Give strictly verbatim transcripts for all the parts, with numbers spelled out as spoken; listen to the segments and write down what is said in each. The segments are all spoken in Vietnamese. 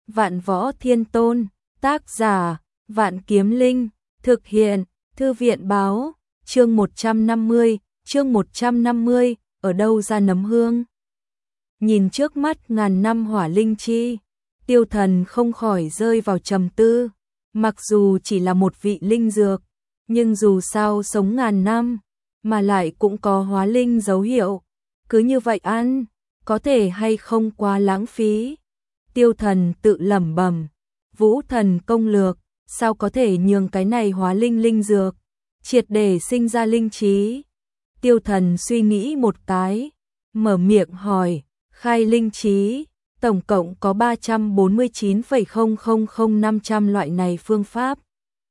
Vạn Võ Thiên Tôn, tác giả, Vạn Kiếm Linh, thực hiện, Thư viện báo, chương một trăm năm mươi, chương một trăm năm mươi, ở đâu ra nấm hương? Nhìn trước mắt ngàn năm hỏa linh chi, Tiêu Thần không khỏi rơi vào trầm tư, mặc dù chỉ là một vị linh dược, nhưng dù sao sống ngàn năm, mà lại cũng có hóa linh dấu hiệu, cứ như vậy ăn, có thể hay không quá lãng phí. Tiêu Thần tự lẩm bẩm, Vũ Thần công lược, sao có thể nhường cái này hóa linh linh dược, triệt để sinh ra linh trí. Tiêu Thần suy nghĩ một cái, mở miệng hỏi, khai linh trí, tổng cộng có ba trăm bốn mươi chín phẩy không không không năm trăm loại này phương pháp.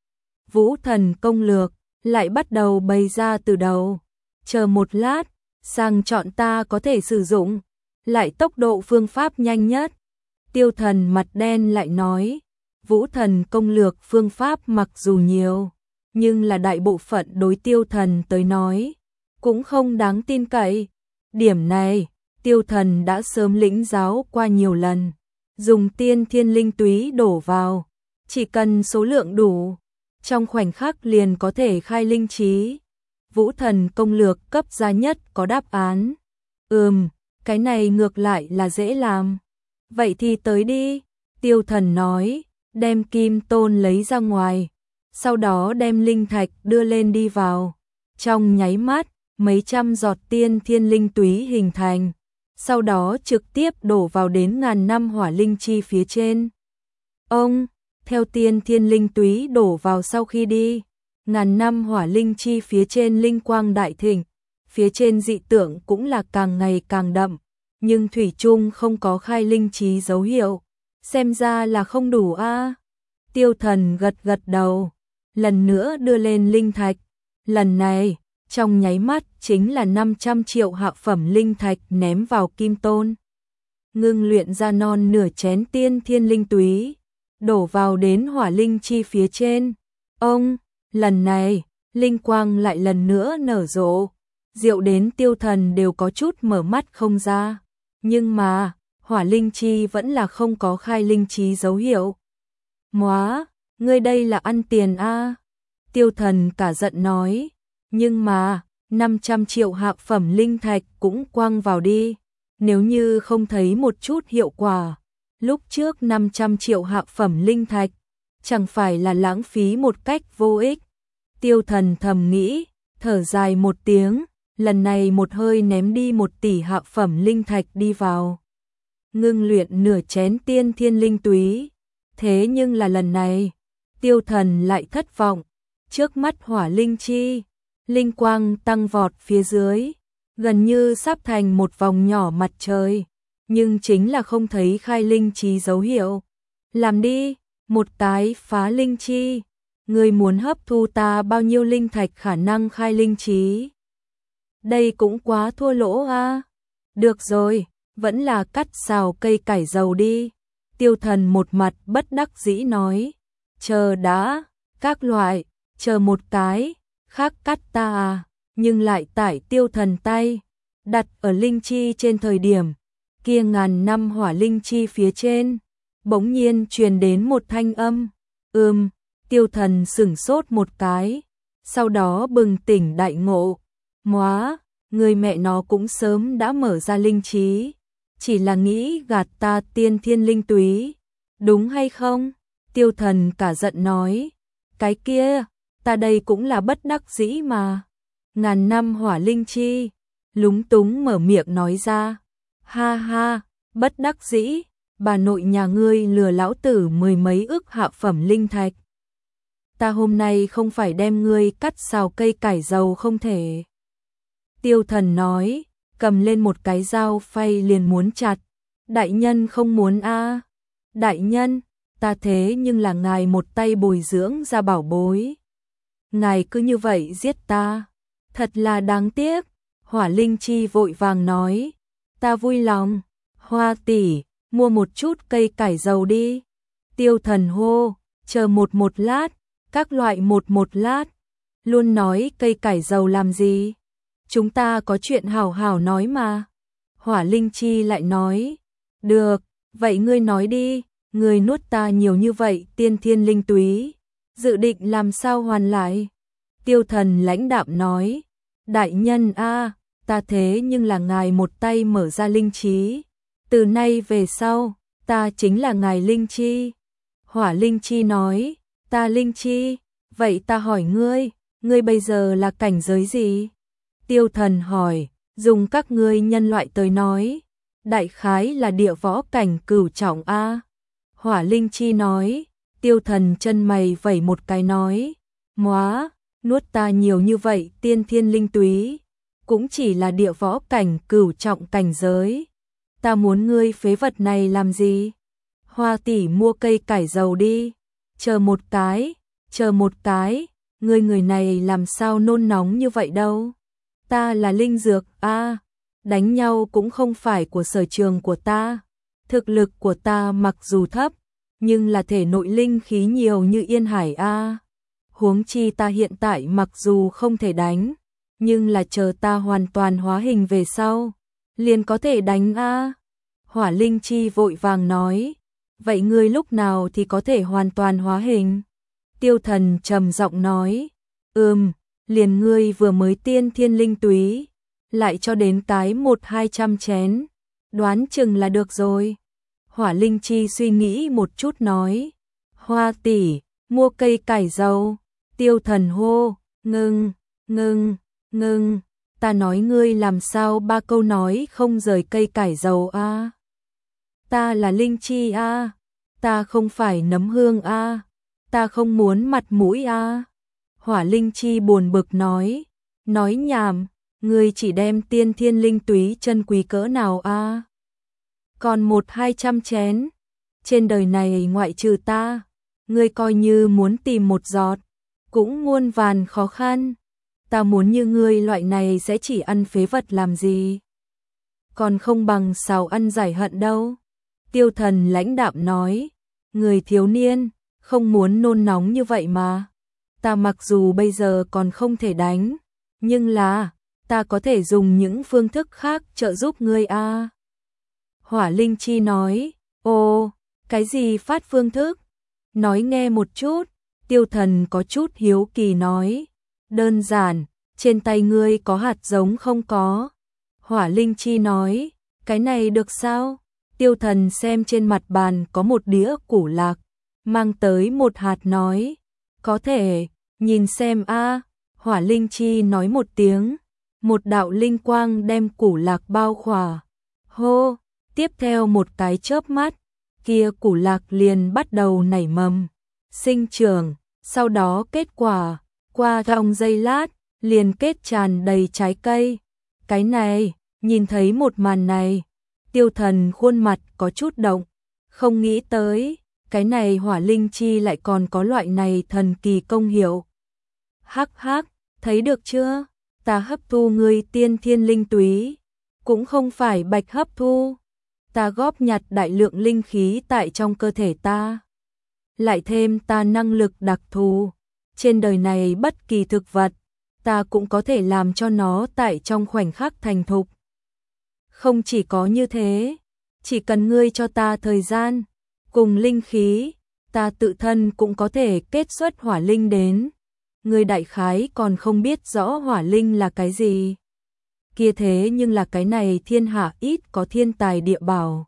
Vũ Thần công lược, lại bắt đầu bày ra từ đầu, chờ một lát, sang chọn ta có thể sử dụng, lại tốc độ phương pháp nhanh nhất. Tiêu Thần mặt đen lại nói, Vũ Thần công lược phương pháp mặc dù nhiều, nhưng là đại bộ phận đối Tiêu Thần tới nói, cũng không đáng tin cậy. Điểm này, Tiêu Thần đã sớm lĩnh giáo qua nhiều lần, dùng tiên thiên linh túy đổ vào, chỉ cần số lượng đủ, trong khoảnh khắc liền có thể khai linh trí. Vũ Thần công lược cấp giá nhất có đáp án. Ừm, cái này ngược lại là dễ làm. Vậy thì tới đi, Tiêu Thần nói, đem kim tôn lấy ra ngoài, sau đó đem linh thạch đưa lên đi vào. Trong nháy mắt, mấy trăm giọt tiên thiên linh túy hình thành, sau đó trực tiếp đổ vào đến ngàn năm hỏa linh chi phía trên. Ông, theo tiên thiên linh túy đổ vào sau khi đi, ngàn năm hỏa linh chi phía trên linh quang đại thịnh, phía trên dị tượng cũng là càng ngày càng đậm, nhưng thủy chung không có khai linh trí dấu hiệu, xem ra là không đủ a. À. Tiêu Thần gật gật đầu, lần nữa đưa lên linh thạch, lần này, trong nháy mắt chính là năm trăm triệu hạ phẩm linh thạch ném vào kim tôn. Ngưng luyện ra non nửa chén tiên thiên linh túy, đổ vào đến hỏa linh chi phía trên. Ông, lần này, linh quang lại lần nữa nở rộ, diệu đến Tiêu Thần đều có chút mở mắt không ra. Nhưng mà, hỏa linh chi vẫn là không có khai linh trí dấu hiệu. Móa, ngươi đây là ăn tiền a? À? Tiêu Thần cả giận nói, nhưng mà, năm trăm triệu hạ phẩm linh thạch cũng quăng vào đi, nếu như không thấy một chút hiệu quả, lúc trước năm trăm triệu hạ phẩm linh thạch, chẳng phải là lãng phí một cách vô ích. Tiêu Thần thầm nghĩ, thở dài một tiếng, lần này một hơi ném đi một tỷ hạ phẩm linh thạch đi vào. Ngưng luyện nửa chén tiên thiên linh túy, thế nhưng là lần này, Tiêu Thần lại thất vọng, trước mắt hỏa linh chi, linh quang tăng vọt phía dưới, gần như sắp thành một vòng nhỏ mặt trời, nhưng chính là không thấy khai linh trí dấu hiệu. Làm đi, một cái phá linh chi, ngươi muốn hấp thu ta bao nhiêu linh thạch khả năng khai linh trí? Đây cũng quá thua lỗ a. À. Được rồi, vẫn là cắt xào cây cải dầu đi. Tiêu Thần một mặt bất đắc dĩ nói, chờ đã, các loại, chờ một cái, khác cắt ta à, nhưng lại tải Tiêu Thần tay, đặt ở linh chi trên thời điểm, kia ngàn năm hỏa linh chi phía trên, bỗng nhiên truyền đến một thanh âm, ừm, Tiêu Thần sửng sốt một cái, sau đó bừng tỉnh đại ngộ, móa, người mẹ nó cũng sớm đã mở ra linh trí, chỉ là nghĩ gạt ta tiên thiên linh túy, đúng hay không? Tiêu Thần cả giận nói, cái kia, ta đây cũng là bất đắc dĩ mà. Ngàn năm hỏa linh chi, lúng túng mở miệng nói ra, ha ha, bất đắc dĩ, bà nội nhà ngươi lừa lão tử mười mấy ức hạ phẩm linh thạch. Ta hôm nay không phải đem ngươi cắt xào cây cải dầu không thể. Tiêu Thần nói, cầm lên một cái dao phay liền muốn chặt. Đại nhân không muốn a? À. Đại nhân, ta thế nhưng là ngài một tay bồi dưỡng ra bảo bối. Ngài cứ như vậy giết ta, thật là đáng tiếc. Hỏa linh chi vội vàng nói, ta vui lòng. Hoa tỷ, mua một chút cây cải dầu đi. Tiêu Thần hô, chờ một một lát, các loại một một lát. Luôn nói cây cải dầu làm gì? Chúng ta có chuyện hảo hảo nói mà. Hỏa linh chi lại nói, được, vậy ngươi nói đi, Ngươi nuốt ta nhiều như vậy tiên thiên linh túy, dự định làm sao hoàn lại? Tiêu Thần lãnh đạm nói, đại nhân a, ta thế nhưng là ngài một tay mở ra linh trí, từ nay về sau, ta chính là ngài linh chi. Hỏa Linh Chi nói, ta linh chi, vậy ta hỏi ngươi, ngươi bây giờ là cảnh giới gì? Tiêu Thần hỏi, dùng các ngươi nhân loại tới nói, đại khái là địa võ cảnh cửu trọng a. Hỏa Linh Chi nói, Tiêu Thần chân mày vẩy một cái nói, móa, nuốt ta nhiều như vậy tiên thiên linh túy, cũng chỉ là địa võ cảnh cửu trọng cảnh giới. Ta muốn ngươi phế vật này làm gì? Hoa tỷ mua cây cải dầu đi, chờ một cái, chờ một cái, ngươi người này làm sao nôn nóng như vậy đâu? Ta là linh dược a, đánh nhau cũng không phải của sở trường của ta. Thực lực của ta mặc dù thấp, nhưng là thể nội linh khí nhiều như yên hải a. Huống chi ta hiện tại mặc dù không thể đánh, nhưng là chờ ta hoàn toàn hóa hình về sau, liền có thể đánh a. Hỏa Linh Chi vội vàng nói, vậy ngươi lúc nào thì có thể hoàn toàn hóa hình? Tiêu Thần trầm giọng nói, ừm, liền ngươi vừa mới tiên thiên linh túy, lại cho đến cái một hai trăm chén, đoán chừng là được rồi. Hỏa Linh Chi suy nghĩ một chút nói, Hoa tỷ, mua cây cải dầu. Tiêu Thần hô, ngưng, ngưng, ngưng, ta nói ngươi làm sao ba câu nói không rời cây cải dầu a? Ta là Linh Chi a, ta không phải nấm hương a, ta không muốn mặt mũi a. Hỏa Linh Chi buồn bực nói, nói nhảm, ngươi chỉ đem tiên thiên linh túy chân quý cỡ nào a? Còn một hai trăm chén, trên đời này ngoại trừ ta, ngươi coi như muốn tìm một giọt, cũng muôn vàn khó khăn. Ta muốn như ngươi loại này sẽ chỉ ăn phế vật làm gì? Còn không bằng xào ăn giải hận đâu. Tiêu Thần lãnh đạm nói, người thiếu niên, không muốn nôn nóng như vậy mà. Ta mặc dù bây giờ còn không thể đánh, nhưng là, ta có thể dùng những phương thức khác trợ giúp ngươi a. Hỏa Linh Chi nói, ồ, cái gì phát phương thức? Nói nghe một chút. Tiêu Thần có chút hiếu kỳ nói, đơn giản, trên tay ngươi có hạt giống không có? Hỏa Linh Chi nói, cái này được sao? Tiêu Thần xem trên mặt bàn có một đĩa củ lạc, mang tới một hạt nói, có thể, nhìn xem a. Hỏa Linh Chi nói một tiếng, một đạo linh quang đem củ lạc bao khỏa. Hô, tiếp theo một cái chớp mắt, kia củ lạc liền bắt đầu nảy mầm, sinh trưởng, sau đó kết quả, qua trong giây lát, liền kết tràn đầy trái cây. Cái này, nhìn thấy một màn này, Tiêu Thần khuôn mặt có chút động, không nghĩ tới, cái này Hỏa Linh Chi lại còn có loại này thần kỳ công hiệu. Hắc hắc, thấy được chưa? Ta hấp thu ngươi tiên thiên linh túy, cũng không phải bạch hấp thu. Ta góp nhặt đại lượng linh khí tại trong cơ thể ta. Lại thêm ta năng lực đặc thù, trên đời này bất kỳ thực vật, ta cũng có thể làm cho nó tại trong khoảnh khắc thành thục. Không chỉ có như thế, chỉ cần ngươi cho ta thời gian, cùng linh khí, ta tự thân cũng có thể kết xuất hỏa linh đến. Ngươi đại khái còn không biết rõ hỏa linh là cái gì. Kia thế nhưng là cái này thiên hạ ít có thiên tài địa bảo.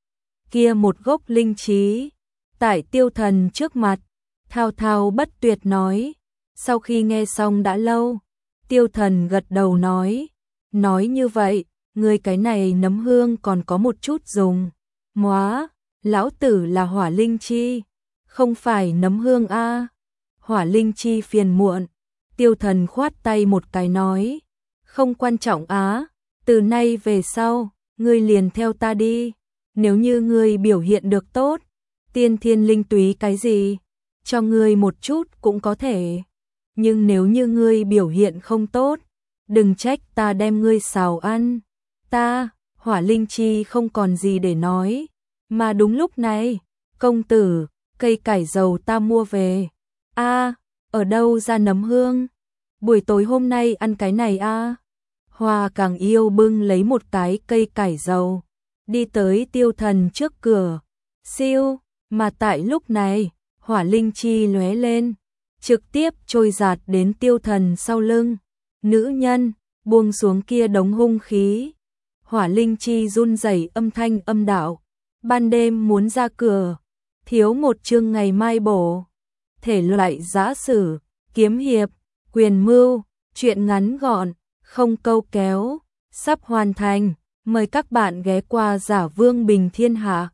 Kia một gốc linh trí, tại Tiêu Thần trước mặt, thao thao bất tuyệt nói. Sau khi nghe xong đã lâu, Tiêu Thần gật đầu nói, nói như vậy, ngươi cái này nấm hương còn có một chút dùng. Móa, lão tử là Hỏa Linh Chi, không phải nấm hương a. Hỏa Linh Chi phiền muộn, Tiêu Thần khoát tay một cái nói, không quan trọng á, từ nay về sau, ngươi liền theo ta đi, nếu như ngươi biểu hiện được tốt, tiên thiên linh túy cái gì, cho ngươi một chút cũng có thể, nhưng nếu như ngươi biểu hiện không tốt, đừng trách ta đem ngươi xào ăn. Ta, Hỏa Linh Chi không còn gì để nói, mà đúng lúc này, công tử, cây cải dầu ta mua về. A, ở đâu ra nấm hương? Buổi tối hôm nay ăn cái này a. Hoa Càng Yêu bưng lấy một cái cây cải dầu, đi tới Tiêu Thần trước cửa. Siêu, Mà tại lúc này, hỏa linh chi lóe lên, trực tiếp trôi giạt đến tiêu thần sau lưng. Nữ nhân, buông xuống kia đống hung khí. Hỏa linh chi run rẩy âm thanh âm đạo. Ban đêm muốn ra cửa, thiếu một chương ngày mai bổ. Thể loại giã sử, kiếm hiệp, quyền mưu, truyện ngắn gọn, không câu kéo, sắp hoàn thành. Mời các bạn ghé qua Giả Vương Bình Thiên Hạ.